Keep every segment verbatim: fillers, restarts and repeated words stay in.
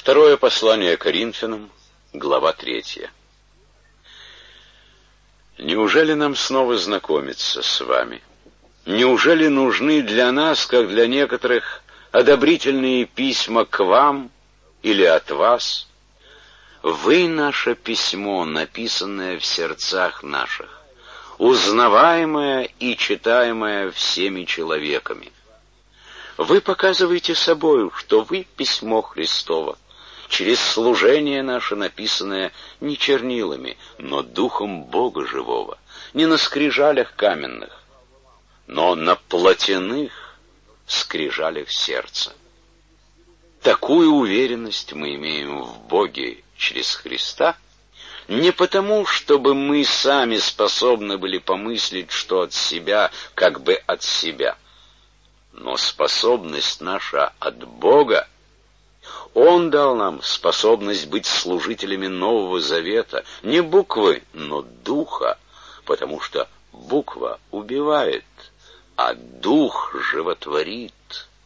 Второе послание Коринфянам, глава третья. Неужели нам снова знакомиться с вами? Неужели нужны для нас, как для некоторых, одобрительные письма к вам или от вас? Вы — наше письмо, написанное в сердцах наших, узнаваемое и читаемое всеми человеками. Вы показываете собою, что вы — письмо Христово, через служение наше, написанное не чернилами, но Духом Бога живого, не на скрижалях каменных, но на плотяных скрижалях сердца. Такую уверенность мы имеем в Боге через Христа, не потому, чтобы мы сами способны были помыслить, что от себя, как бы от себя, но способность наша от Бога. Он дал нам способность быть служителями Нового Завета, не буквы, но духа, потому что буква убивает, а дух животворит.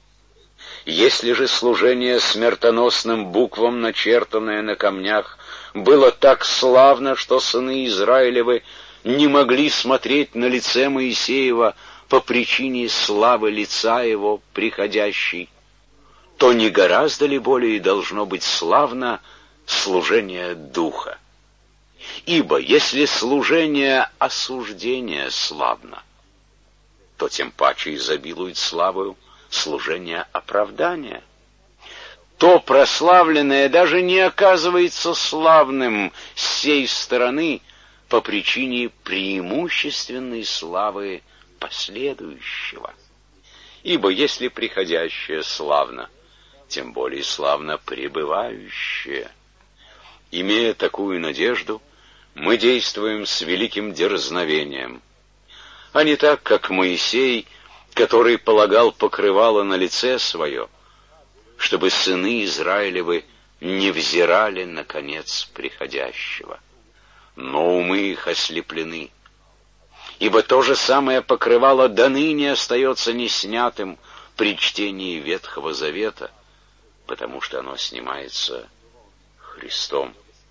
Если же служение смертоносным буквам, начертанное на камнях, было так славно, что сыны Израилевы не могли смотреть на лице Моисеева по причине славы лица его приходящей, то не гораздо ли более должно быть славно служение духа? Ибо если служение осуждения славно, то тем паче изобилует славою служение оправдания. То прославленное даже не оказывается славным с сей стороны по причине преимущественной славы последующего. Ибо если приходящее славно, тем более славно пребывающее. Имея такую надежду, мы действуем с великим дерзновением, а не так, как Моисей, который полагал покрывало на лице свое, чтобы сыны Израилевы не взирали на конец приходящего. Но умы их ослеплены, ибо то же самое покрывало доныне остается неснятым при чтении Ветхого Завета, потому что оно снимается Христом.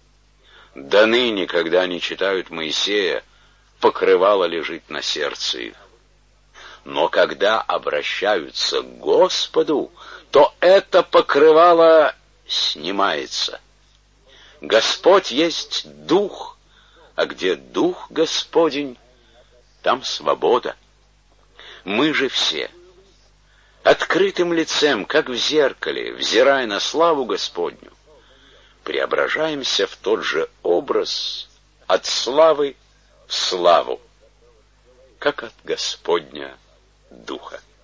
Доныне, когда они читают Моисея, покрывало лежит на сердце их. Но когда обращаются к Господу, то это покрывало снимается. Господь есть Дух, а где Дух Господень, там свобода. Мы же все открытым лицем, как в зеркале, взирая на славу Господню, преображаемся в тот же образ от славы в славу, как от Господня Духа.